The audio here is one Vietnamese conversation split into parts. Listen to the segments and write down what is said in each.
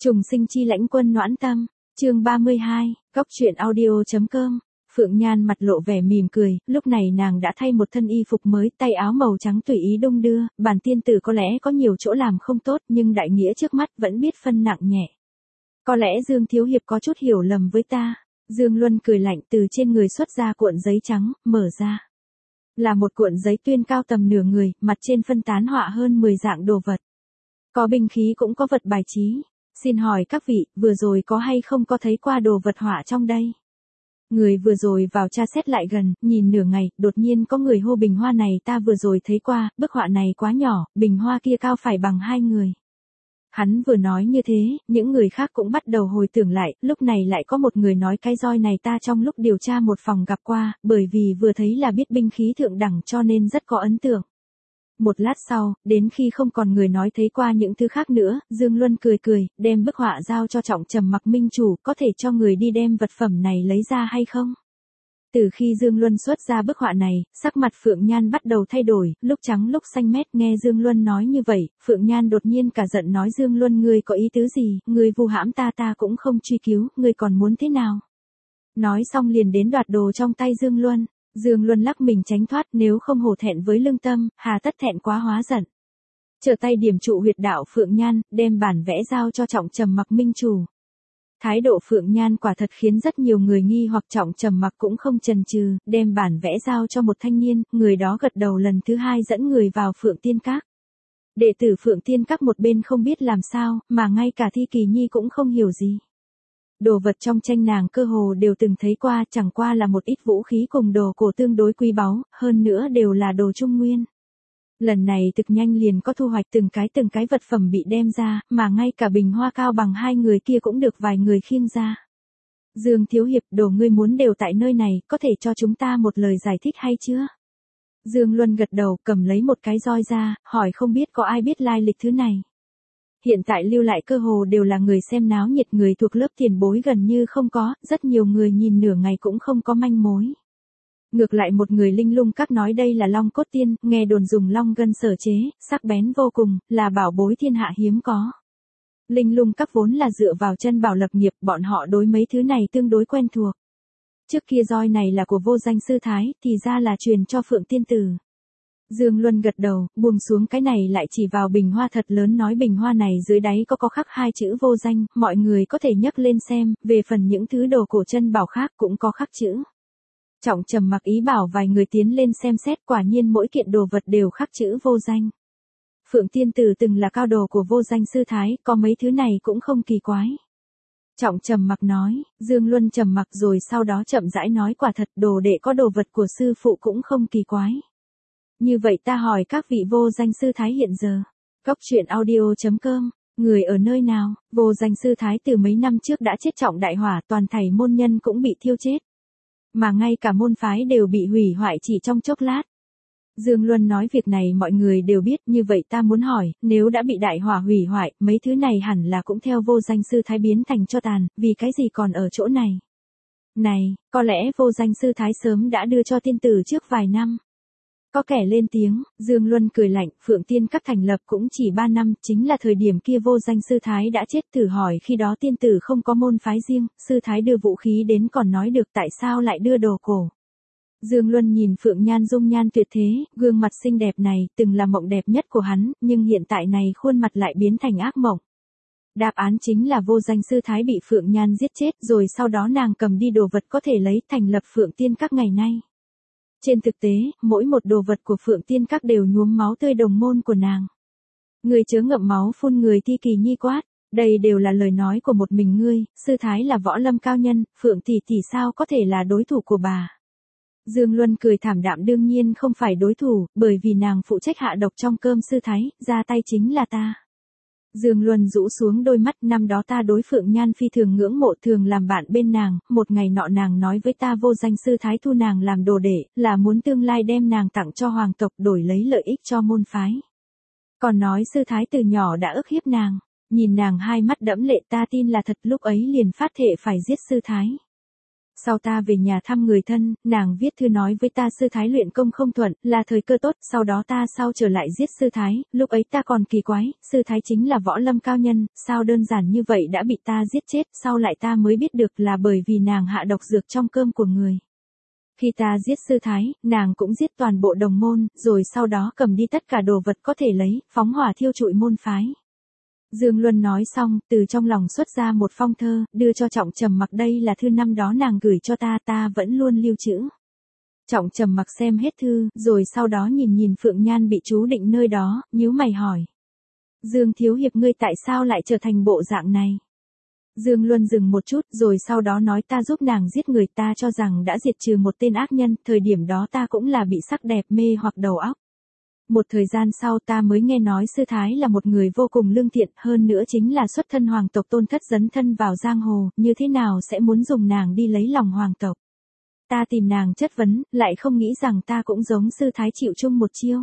Trùng sinh chi lãnh quân noãn tâm, chương 32, góc truyện audio.com. Phượng Nhan mặt lộ vẻ mỉm cười, lúc này nàng đã thay một thân y phục mới, tay áo màu trắng tùy ý đung đưa, bản tiên tử có lẽ có nhiều chỗ làm không tốt nhưng đại nghĩa trước mắt vẫn biết phân nặng nhẹ. Có lẽ Dương Thiếu Hiệp có chút hiểu lầm với ta. Dương Luân cười lạnh từ trên người xuất ra cuộn giấy trắng, mở ra. Là một cuộn giấy tuyên cao tầm nửa người, mặt trên phân tán họa hơn 10 dạng đồ vật. Có binh khí cũng có vật bài trí. Xin hỏi các vị, vừa rồi có hay không có thấy qua đồ vật họa trong đây? Người vừa rồi vào tra xét lại gần, nhìn nửa ngày, đột nhiên có người hô bình hoa này ta vừa rồi thấy qua, bức họa này quá nhỏ, bình hoa kia cao phải bằng 2 người. Hắn vừa nói như thế, những người khác cũng bắt đầu hồi tưởng lại, lúc này lại có một người nói cái roi này ta trong lúc điều tra một phòng gặp qua, bởi vì vừa thấy là biết binh khí thượng đẳng cho nên rất có ấn tượng. Một lát sau, đến khi không còn người nói thấy qua những thứ khác nữa, Dương Luân cười cười, đem bức họa giao cho Trọng Trầm Mặc minh chủ, có thể cho người đi đem vật phẩm này lấy ra hay không? Từ khi Dương Luân xuất ra bức họa này, sắc mặt Phượng Nhan bắt đầu thay đổi, lúc trắng lúc xanh mét. Nghe Dương Luân nói như vậy, Phượng Nhan đột nhiên cả giận nói Dương Luân ngươi có ý tứ gì, ngươi vu hãm ta cũng không truy cứu, ngươi còn muốn thế nào? Nói xong liền đến đoạt đồ trong tay Dương Luân. Dương Luân lắc mình tránh thoát, nếu không hổ thẹn với lương tâm, hà tất thẹn quá hóa giận. Trở tay điểm trụ huyệt đạo Phượng Nhan, đem bản vẽ giao cho Trọng Trầm Mặc minh chủ. Thái độ Phượng Nhan quả thật khiến rất nhiều người nghi hoặc. Trọng Trầm Mặc cũng không chần chừ, đem bản vẽ giao cho một thanh niên, người đó gật đầu lần thứ hai dẫn người vào Phượng Tiên Các. Đệ tử Phượng Tiên Các một bên không biết làm sao, mà ngay cả Thi Kỳ Nhi cũng không hiểu gì. Đồ vật trong tranh nàng cơ hồ đều từng thấy qua, chẳng qua là một ít vũ khí cùng đồ cổ tương đối quý báu, hơn nữa đều là đồ trung nguyên. Lần này thực nhanh liền có thu hoạch từng cái vật phẩm bị đem ra, mà ngay cả bình hoa cao bằng 2 người kia cũng được vài người khiêng ra. Dương Thiếu Hiệp, đồ ngươi muốn đều tại nơi này, có thể cho chúng ta một lời giải thích hay chưa? Dương Luân gật đầu, cầm lấy một cái roi ra, hỏi không biết có ai biết lai lịch thứ này. Hiện tại lưu lại cơ hồ đều là người xem náo nhiệt, người thuộc lớp tiền bối gần như không có, rất nhiều người nhìn nửa ngày cũng không có manh mối. Ngược lại một người Linh Lung Các nói đây là long cốt tiên, nghe đồn dùng long gân sở chế, sắc bén vô cùng, là bảo bối thiên hạ hiếm có. Linh Lung Các vốn là dựa vào chân bảo lập nghiệp, bọn họ đối mấy thứ này tương đối quen thuộc. Trước kia roi này là của vô danh sư thái, thì ra là truyền cho Phượng Tiên Tử. Dương Luân gật đầu, buông xuống cái này lại chỉ vào bình hoa thật lớn nói bình hoa này dưới đáy có khắc 2 chữ vô danh, mọi người có thể nhấc lên xem, về phần những thứ đồ cổ chân bảo khác cũng có khắc chữ. Trọng Trầm Mặc ý bảo vài người tiến lên xem xét, quả nhiên mỗi kiện đồ vật đều khắc chữ vô danh. Phượng Tiên Tử từng là cao đồ của vô danh sư thái, có mấy thứ này cũng không kỳ quái. Trọng Trầm Mặc nói, Dương Luân trầm mặc rồi sau đó chậm rãi nói quả thật đồ đệ có đồ vật của sư phụ cũng không kỳ quái. Như vậy ta hỏi các vị vô danh sư thái hiện giờ, góc truyện audio.com, người ở nơi nào? Vô danh sư thái từ mấy năm trước đã chết trọng đại hỏa, toàn thảy môn nhân cũng bị thiêu chết. Mà ngay cả môn phái đều bị hủy hoại chỉ trong chốc lát. Dương Luân nói việc này mọi người đều biết, như vậy ta muốn hỏi, nếu đã bị đại hỏa hủy hoại, mấy thứ này hẳn là cũng theo vô danh sư thái biến thành tro tàn, vì cái gì còn ở chỗ này? Này, có lẽ vô danh sư thái sớm đã đưa cho tiên tử trước vài năm. Có kẻ lên tiếng, Dương Luân cười lạnh, Phượng Tiên Các thành lập cũng chỉ 3 năm, chính là thời điểm kia vô danh sư thái đã chết, thử hỏi khi đó tiên tử không có môn phái riêng, sư thái đưa vũ khí đến còn nói được tại sao lại đưa đồ cổ. Dương Luân nhìn Phượng Nhan dung nhan tuyệt thế, gương mặt xinh đẹp này, từng là mộng đẹp nhất của hắn, nhưng hiện tại này khuôn mặt lại biến thành ác mộng. Đáp án chính là vô danh sư thái bị Phượng Nhan giết chết, rồi sau đó nàng cầm đi đồ vật có thể lấy thành lập Phượng Tiên Các ngày nay. Trên thực tế, mỗi một đồ vật của Phượng Tiên Các đều nhuốm máu tươi đồng môn của nàng. Người chớ ngậm máu phun người, Thi Kỳ Nhi quát, đây đều là lời nói của một mình ngươi, sư thái là võ lâm cao nhân, Phượng tỷ tỷ sao có thể là đối thủ của bà. Dương Luân cười thảm đạm đương nhiên không phải đối thủ, bởi vì nàng phụ trách hạ độc trong cơm sư thái, ra tay chính là ta. Dương Luân rũ xuống đôi mắt, năm đó ta đối Phượng Nhan phi thường ngưỡng mộ, thường làm bạn bên nàng, một ngày nọ nàng nói với ta vô danh sư thái thu nàng làm đồ đệ, là muốn tương lai đem nàng tặng cho hoàng tộc đổi lấy lợi ích cho môn phái. Còn nói sư thái từ nhỏ đã ức hiếp nàng, nhìn nàng hai mắt đẫm lệ ta tin là thật, lúc ấy liền phát thệ phải giết sư thái. Sau ta về nhà thăm người thân, nàng viết thư nói với ta sư thái luyện công không thuận, là thời cơ tốt, sau đó ta sau trở lại giết sư thái, lúc ấy ta còn kỳ quái, sư thái chính là võ lâm cao nhân, sao đơn giản như vậy đã bị ta giết chết, sau lại ta mới biết được là bởi vì nàng hạ độc dược trong cơm của người. Khi ta giết sư thái, nàng cũng giết toàn bộ đồng môn, rồi sau đó cầm đi tất cả đồ vật có thể lấy, phóng hỏa thiêu trụi môn phái. Dương Luân nói xong, từ trong lòng xuất ra một phong thơ, đưa cho Trọng Trầm Mặc, đây là thư năm đó nàng gửi cho ta, ta vẫn luôn lưu trữ. Trọng Trầm Mặc xem hết thư, rồi sau đó nhìn nhìn Phượng Nhan bị chú định nơi đó, nhíu mày hỏi. Dương thiếu hiệp ngươi tại sao lại trở thành bộ dạng này? Dương Luân dừng một chút, rồi sau đó nói ta giúp nàng giết người, ta cho rằng đã diệt trừ một tên ác nhân, thời điểm đó ta cũng là bị sắc đẹp mê hoặc đầu óc. Một thời gian sau ta mới nghe nói sư thái là một người vô cùng lương thiện, hơn nữa chính là xuất thân hoàng tộc tôn thất dấn thân vào giang hồ, như thế nào sẽ muốn dùng nàng đi lấy lòng hoàng tộc. Ta tìm nàng chất vấn, lại không nghĩ rằng ta cũng giống sư thái chịu chung một chiêu.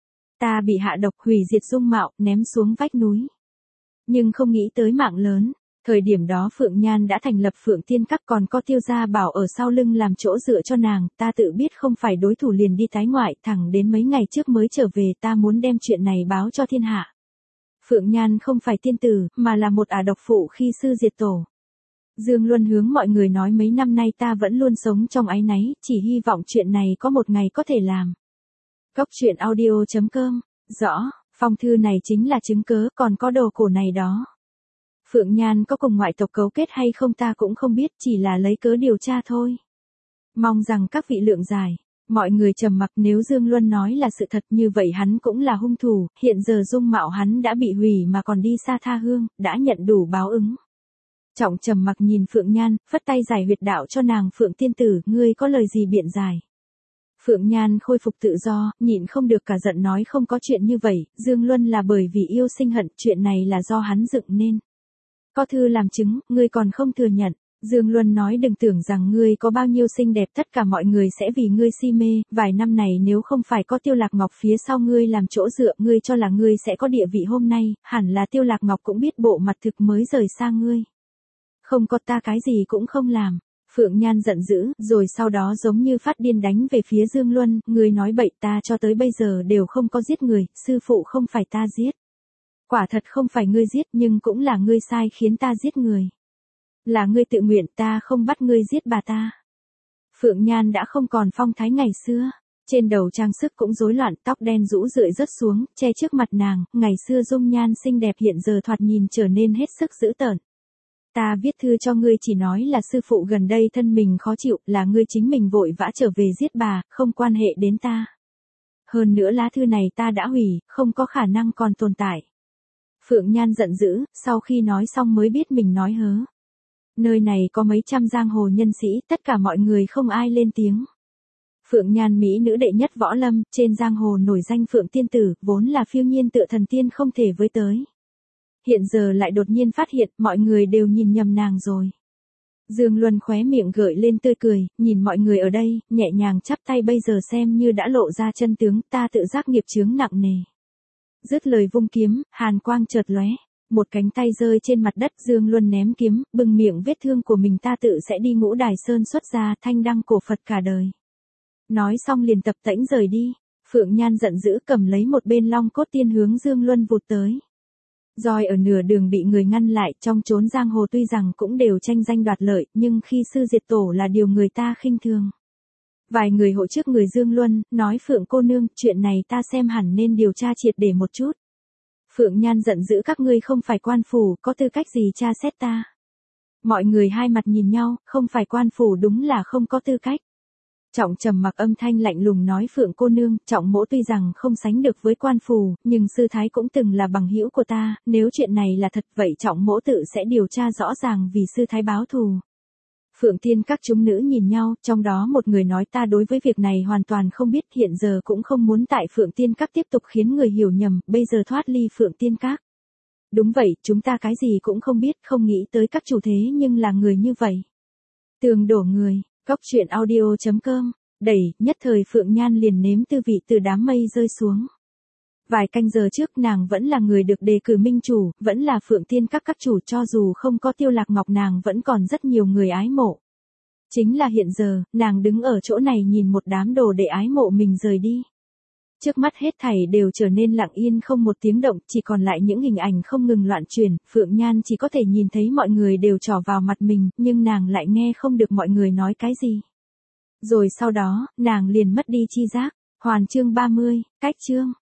Ta bị hạ độc hủy diệt dung mạo, ném xuống vách núi. Nhưng không nghĩ tới mạng lớn. Thời điểm đó Phượng Nhan đã thành lập Phượng Tiên Các, còn có Tiêu Gia Bảo ở sau lưng làm chỗ dựa cho nàng, ta tự biết không phải đối thủ liền đi tái ngoại, thẳng đến mấy ngày trước mới trở về, ta muốn đem chuyện này báo cho thiên hạ. Phượng Nhan không phải tiên tử, mà là một ả độc phụ khi sư diệt tổ. Dương Luân hướng mọi người nói mấy năm nay ta vẫn luôn sống trong áy náy, chỉ hy vọng chuyện này có một ngày có thể làm. Cốc truyện audio.com, rõ, phong thư này chính là chứng cớ, còn có đồ cổ này đó. Phượng Nhan có cùng ngoại tộc cấu kết hay không ta cũng không biết, chỉ là lấy cớ điều tra thôi. Mong rằng các vị lượng giải. Mọi người trầm mặc, nếu Dương Luân nói là sự thật như vậy hắn cũng là hung thủ, hiện giờ dung mạo hắn đã bị hủy mà còn đi xa tha hương, đã nhận đủ báo ứng. Trọng trầm mặc nhìn Phượng Nhan, phất tay giải huyệt đạo cho nàng. Phượng tiên tử, ngươi có lời gì biện giải? Phượng Nhan khôi phục tự do, nhịn không được cả giận nói không có chuyện như vậy, Dương Luân là bởi vì yêu sinh hận, chuyện này là do hắn dựng nên. Có thư làm chứng, ngươi còn không thừa nhận. Dương Luân nói đừng tưởng rằng ngươi có bao nhiêu xinh đẹp tất cả mọi người sẽ vì ngươi si mê, vài năm này nếu không phải có Tiêu Lạc Ngọc phía sau ngươi làm chỗ dựa, ngươi cho là ngươi sẽ có địa vị hôm nay, hẳn là Tiêu Lạc Ngọc cũng biết bộ mặt thực mới rời xa ngươi. Không có ta cái gì cũng không làm. Phượng Nhan giận dữ, rồi sau đó giống như phát điên đánh về phía Dương Luân, ngươi nói bậy, ta cho tới bây giờ đều không có giết người, sư phụ không phải ta giết. Quả thật không phải ngươi giết, nhưng cũng là ngươi sai khiến ta giết người. Là ngươi tự nguyện, ta không bắt ngươi giết bà ta. Phượng Nhan đã không còn phong thái ngày xưa. Trên đầu trang sức cũng rối loạn, tóc đen rũ rượi rớt xuống, che trước mặt nàng, ngày xưa dung nhan xinh đẹp hiện giờ thoạt nhìn trở nên hết sức dữ tợn. Ta viết thư cho ngươi chỉ nói là sư phụ gần đây thân mình khó chịu, là ngươi chính mình vội vã trở về giết bà, không quan hệ đến ta. Hơn nữa lá thư này ta đã hủy, không có khả năng còn tồn tại. Phượng Nhan giận dữ, sau khi nói xong mới biết mình nói hớ. Nơi này có mấy trăm giang hồ nhân sĩ, tất cả mọi người không ai lên tiếng. Phượng Nhan mỹ nữ đệ nhất võ lâm, trên giang hồ nổi danh Phượng tiên tử, vốn là phiêu nhiên tựa thần tiên không thể với tới. Hiện giờ lại đột nhiên phát hiện, mọi người đều nhìn nhầm nàng rồi. Dương Luân khóe miệng gợi lên tươi cười, nhìn mọi người ở đây, nhẹ nhàng chắp tay, bây giờ xem như đã lộ ra chân tướng, ta tự giác nghiệp chướng nặng nề. Dứt lời vung kiếm, hàn quang chợt lóe, một cánh tay rơi trên mặt đất, Dương Luân ném kiếm, bưng miệng vết thương của mình, ta tự sẽ đi Ngũ Đài Sơn xuất gia, thanh đăng cổ Phật cả đời. Nói xong liền tập tễnh rời đi. Phượng Nhan giận dữ cầm lấy một bên long cốt tiên hướng Dương Luân vụt tới. Roi ở nửa đường bị người ngăn lại, trong chốn giang hồ tuy rằng cũng đều tranh danh đoạt lợi, nhưng khi sư diệt tổ là điều người ta khinh thường. Vài người hộ trước người Dương Luân, nói Phượng cô nương, chuyện này ta xem hẳn nên điều tra triệt để một chút. Phượng Nhan giận dữ, các ngươi không phải quan phủ, có tư cách gì tra xét ta? Mọi người hai mặt nhìn nhau, không phải quan phủ đúng là không có tư cách. Trọng trầm mặc âm thanh lạnh lùng nói, Phượng cô nương, Trọng mỗ tuy rằng không sánh được với quan phủ, nhưng sư thái cũng từng là bằng hữu của ta, nếu chuyện này là thật vậy Trọng mỗ tự sẽ điều tra rõ ràng vì sư thái báo thù. Phượng Tiên Các chúng nữ nhìn nhau, trong đó một người nói, ta đối với việc này hoàn toàn không biết, hiện giờ cũng không muốn tại Phượng Tiên Các tiếp tục khiến người hiểu nhầm, bây giờ thoát ly Phượng Tiên Các. Đúng vậy, chúng ta cái gì cũng không biết, không nghĩ tới các chủ thế nhưng là người như vậy. Tường đổ người, Cốc truyện audio.com, đẩy, nhất thời Phượng Nhan liền nếm tư vị từ đám mây rơi xuống. Vài canh giờ trước nàng vẫn là người được đề cử minh chủ, vẫn là Phượng Tiên Các chủ, cho dù không có Tiêu Lạc Ngọc nàng vẫn còn rất nhiều người ái mộ. Chính là hiện giờ, nàng đứng ở chỗ này nhìn một đám đồ đệ ái mộ mình rời đi. Trước mắt hết thảy đều trở nên lặng yên không một tiếng động, chỉ còn lại những hình ảnh không ngừng loạn chuyển, Phượng Nhan chỉ có thể nhìn thấy mọi người đều trỏ vào mặt mình, nhưng nàng lại nghe không được mọi người nói cái gì. Rồi sau đó, nàng liền mất đi chi giác. Hoàn chương 30, cách chương.